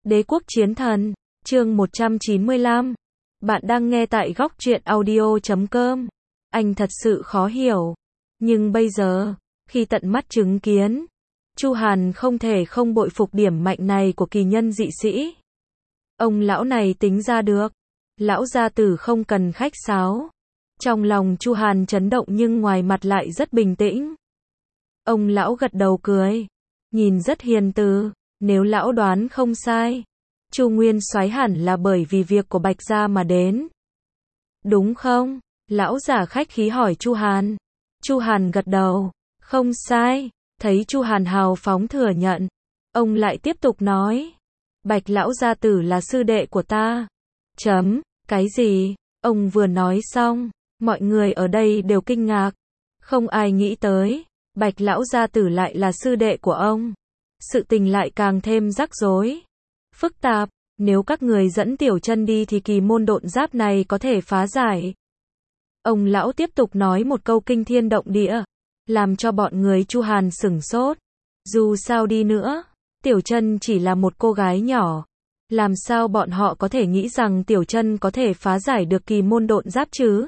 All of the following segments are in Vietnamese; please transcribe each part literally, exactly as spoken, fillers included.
Đế quốc chiến thần, chương một trăm chín mươi lăm. Bạn đang nghe tại góc truyện audio chấm com. Anh thật sự khó hiểu. Nhưng bây giờ, khi tận mắt chứng kiến, Chu Hàn không thể không bội phục điểm mạnh này của kỳ nhân dị sĩ. Ông lão này tính ra được. Lão gia tử không cần khách sáo. Trong lòng Chu Hàn chấn động nhưng ngoài mặt lại rất bình tĩnh. Ông lão gật đầu cười, nhìn rất hiền từ. Nếu lão đoán không sai, Chu Nguyên Soái hẳn là bởi vì việc của Bạch gia mà đến. Đúng không? Lão giả khách khí hỏi Chu Hàn. Chu Hàn gật đầu, không sai. Thấy Chu Hàn hào phóng thừa nhận, ông lại tiếp tục nói, Bạch lão gia tử là sư đệ của ta. Chấm, cái gì? Ông vừa nói xong, mọi người ở đây đều kinh ngạc. Không ai nghĩ tới, Bạch lão gia tử lại là sư đệ của ông. Sự tình lại càng thêm rắc rối, phức tạp. Nếu các người dẫn Tiểu Chân đi thì kỳ môn độn giáp này có thể phá giải. Ông lão tiếp tục nói một câu kinh thiên động địa, làm cho bọn người Chu Hàn sửng sốt. Dù sao đi nữa, Tiểu Chân chỉ là một cô gái nhỏ. Làm sao bọn họ có thể nghĩ rằng Tiểu Chân có thể phá giải được kỳ môn độn giáp chứ?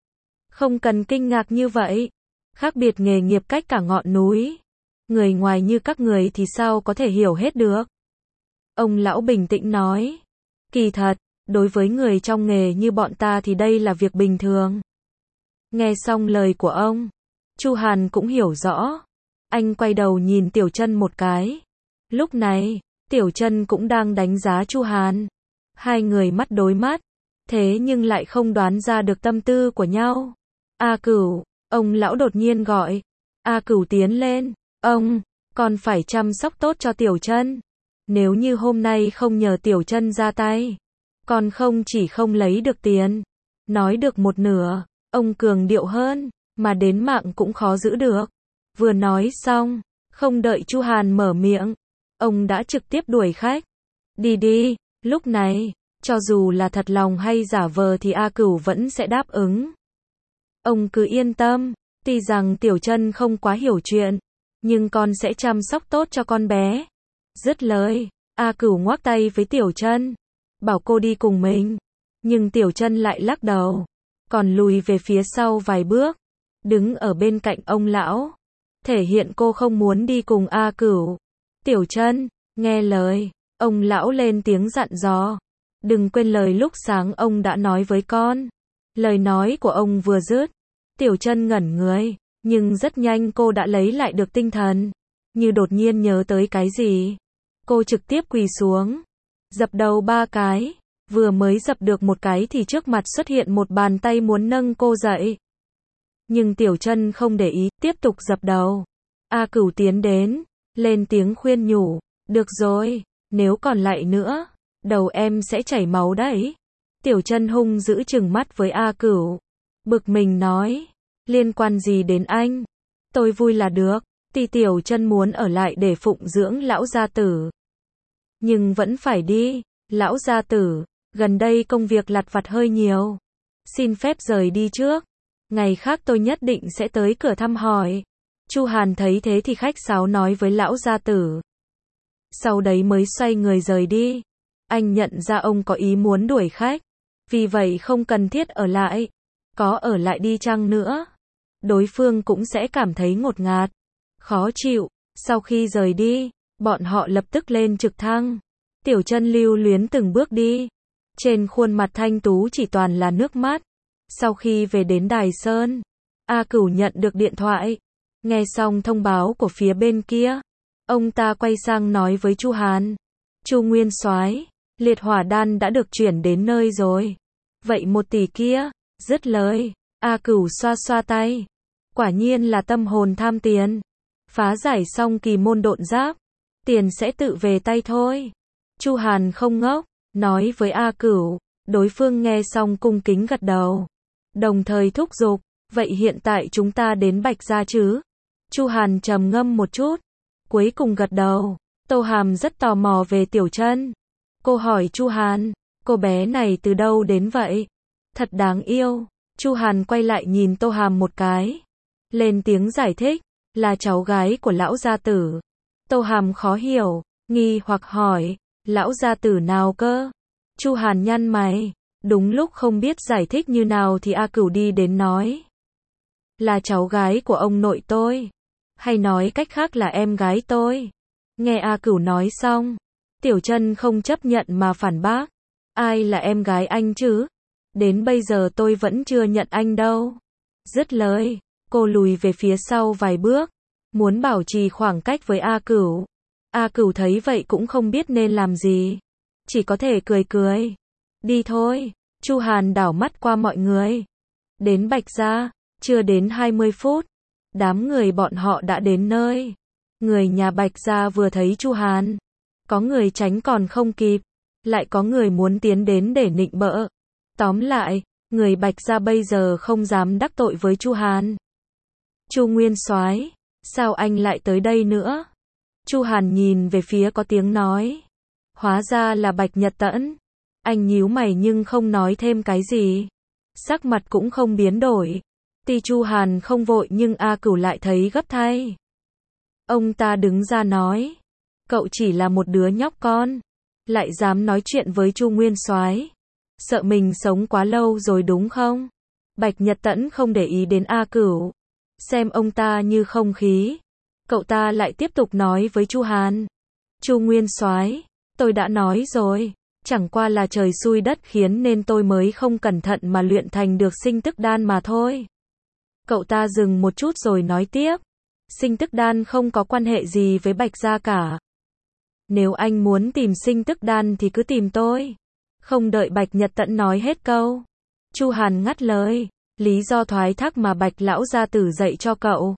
Không cần kinh ngạc như vậy. Khác biệt nghề nghiệp cách cả ngọn núi. Người ngoài như các người thì sao có thể hiểu hết được? Ông lão bình tĩnh nói. Kỳ thật, đối với người trong nghề như bọn ta thì đây là việc bình thường. Nghe xong lời của ông, Chu Hàn cũng hiểu rõ. Anh quay đầu nhìn Tiểu Chân một cái. Lúc này, Tiểu Chân cũng đang đánh giá Chu Hàn. Hai người mắt đối mắt, thế nhưng lại không đoán ra được tâm tư của nhau. A Cửu, ông lão đột nhiên gọi. A Cửu tiến lên. Ông, còn phải chăm sóc tốt cho Tiểu Chân. Nếu như hôm nay không nhờ Tiểu Chân ra tay, còn không chỉ không lấy được tiền. Nói được một nửa, ông cường điệu hơn, mà đến mạng cũng khó giữ được. Vừa nói xong, không đợi Chu Hàn mở miệng, ông đã trực tiếp đuổi khách. Đi đi, lúc này, cho dù là thật lòng hay giả vờ thì A Cửu vẫn sẽ đáp ứng. Ông cứ yên tâm, tuy rằng Tiểu Chân không quá hiểu chuyện, nhưng con sẽ chăm sóc tốt cho con bé. Dứt lời, A Cửu ngoắc tay với Tiểu Chân, bảo cô đi cùng mình. Nhưng Tiểu Chân lại lắc đầu, còn lùi về phía sau vài bước, đứng ở bên cạnh ông lão, thể hiện cô không muốn đi cùng A Cửu. Tiểu Chân, nghe lời, ông lão lên tiếng dặn dò. Đừng quên lời lúc sáng ông đã nói với con. Lời nói của ông vừa dứt, Tiểu Chân ngẩn người, nhưng rất nhanh cô đã lấy lại được tinh thần. Như đột nhiên nhớ tới cái gì, cô trực tiếp quỳ xuống, dập đầu ba cái. Vừa mới dập được một cái thì trước mặt xuất hiện một bàn tay muốn nâng cô dậy. Nhưng Tiểu Chân không để ý, tiếp tục dập đầu. A Cửu tiến đến, lên tiếng khuyên nhủ, được rồi, nếu còn lại nữa, đầu em sẽ chảy máu đấy. Tiểu Chân hung dữ trừng mắt với A Cửu, bực mình nói, liên quan gì đến anh? Tôi vui là được. Tuy Tiểu Chân muốn ở lại để phụng dưỡng lão gia tử, nhưng vẫn phải đi. Lão gia tử, gần đây công việc lặt vặt hơi nhiều, xin phép rời đi trước. Ngày khác tôi nhất định sẽ tới cửa thăm hỏi. Chu Hàn thấy thế thì khách sáo nói với lão gia tử. Sau đấy mới xoay người rời đi. Anh nhận ra ông có ý muốn đuổi khách, vì vậy không cần thiết ở lại. Có ở lại đi chăng nữa, đối phương cũng sẽ cảm thấy ngột ngạt, khó chịu. Sau khi rời đi, bọn họ lập tức lên trực thăng. Tiểu Chân lưu luyến từng bước đi, trên khuôn mặt thanh tú chỉ toàn là nước mắt. Sau khi về đến Đài Sơn, A Cửu nhận được điện thoại. Nghe xong thông báo của phía bên kia, ông ta quay sang nói với Chu Hàn. Chu Nguyên Soái, liệt hỏa đan đã được chuyển đến nơi rồi. Vậy một tỷ kia? Dứt lời, A Cửu xoa xoa tay. Quả nhiên là tâm hồn tham tiền. Phá giải xong kỳ môn độn giáp, tiền sẽ tự về tay thôi. Chu Hàn không ngốc, nói với A Cửu. Đối phương nghe xong cung kính gật đầu, đồng thời thúc giục, vậy hiện tại chúng ta đến Bạch gia chứ? Chu Hàn trầm ngâm một chút, cuối cùng gật đầu. Tô Hàm rất tò mò về Tiểu Chân. Cô hỏi Chu Hàn, cô bé này từ đâu đến vậy? Thật đáng yêu. Chu Hàn quay lại nhìn Tô Hàm một cái, lên tiếng giải thích, là cháu gái của lão gia tử. Tô Hàm khó hiểu, nghi hoặc hỏi, Lão gia tử nào cơ? Chu Hàn nhăn mày. Đúng lúc không biết giải thích như nào thì A Cửu đi đến nói. Là cháu gái của ông nội tôi. Hay nói cách khác là em gái tôi. Nghe A Cửu nói xong, Tiểu Chân không chấp nhận mà phản bác. Ai là em gái anh chứ? Đến bây giờ tôi vẫn chưa nhận anh đâu. Dứt lời, cô lùi về phía sau vài bước, muốn bảo trì khoảng cách với A Cửu. A Cửu thấy vậy cũng không biết nên làm gì, chỉ có thể cười cười. Đi thôi. Chu Hàn đảo mắt qua mọi người. Đến Bạch Gia, chưa đến hai mươi phút, đám người bọn họ đã đến nơi. Người nhà Bạch Gia vừa thấy Chu Hàn, có người tránh còn không kịp, lại có người muốn tiến đến để nịnh bợ. Tóm lại, người Bạch Gia bây giờ không dám đắc tội với Chu Hàn. Chu Nguyên Soái, sao anh lại tới đây nữa? Chu Hàn nhìn về phía có tiếng nói. Hóa ra là Bạch Nhật Tẫn. Anh nhíu mày nhưng không nói thêm cái gì. Sắc mặt cũng không biến đổi. Tuy Chu Hàn không vội nhưng A Cửu lại thấy gấp thay. Ông ta đứng ra nói. Cậu chỉ là một đứa nhóc con, lại dám nói chuyện với Chu Nguyên Soái. Sợ mình sống quá lâu rồi đúng không? Bạch Nhật Tẫn không để ý đến A Cửu, xem ông ta như không khí. Cậu ta lại tiếp tục nói với Chu Hàn. Chu Nguyên Soái, tôi đã nói rồi, chẳng qua là trời xui đất khiến nên tôi mới không cẩn thận mà luyện thành được sinh tức đan mà thôi. Cậu ta dừng một chút rồi nói tiếp. Sinh tức đan không có quan hệ gì với Bạch Gia cả. Nếu anh muốn tìm sinh tức đan thì cứ tìm tôi. Không đợi Bạch Nhật Tẫn nói hết câu, Chu Hàn ngắt lời. Lý do thoái thác mà Bạch lão gia tử dạy cho cậu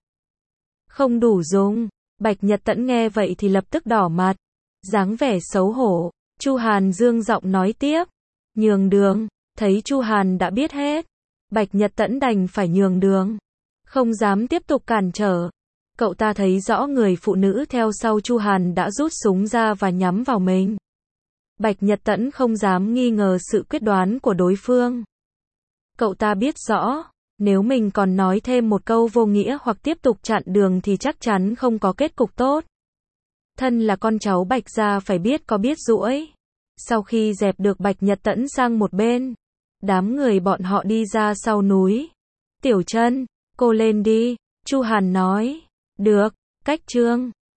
không đủ dùng. Bạch Nhật Tẫn nghe vậy thì lập tức đỏ mặt, dáng vẻ xấu hổ. Chu Hàn dương giọng nói tiếp. Nhường đường. Thấy Chu Hàn đã biết hết, Bạch Nhật Tẫn đành phải nhường đường, không dám tiếp tục cản trở. Cậu ta thấy rõ người phụ nữ theo sau Chu Hàn đã rút súng ra và nhắm vào mình. Bạch Nhật Tẫn không dám nghi ngờ sự quyết đoán của đối phương. Cậu ta biết rõ, nếu mình còn nói thêm một câu vô nghĩa hoặc tiếp tục chặn đường thì chắc chắn không có kết cục tốt. Thân là con cháu Bạch Gia phải biết có biết duỗi. Sau khi dẹp được Bạch Nhật Tẫn sang một bên, đám người bọn họ đi ra sau núi. Tiểu Chân, cô lên đi, Chu Hàn nói. Được, cách trương.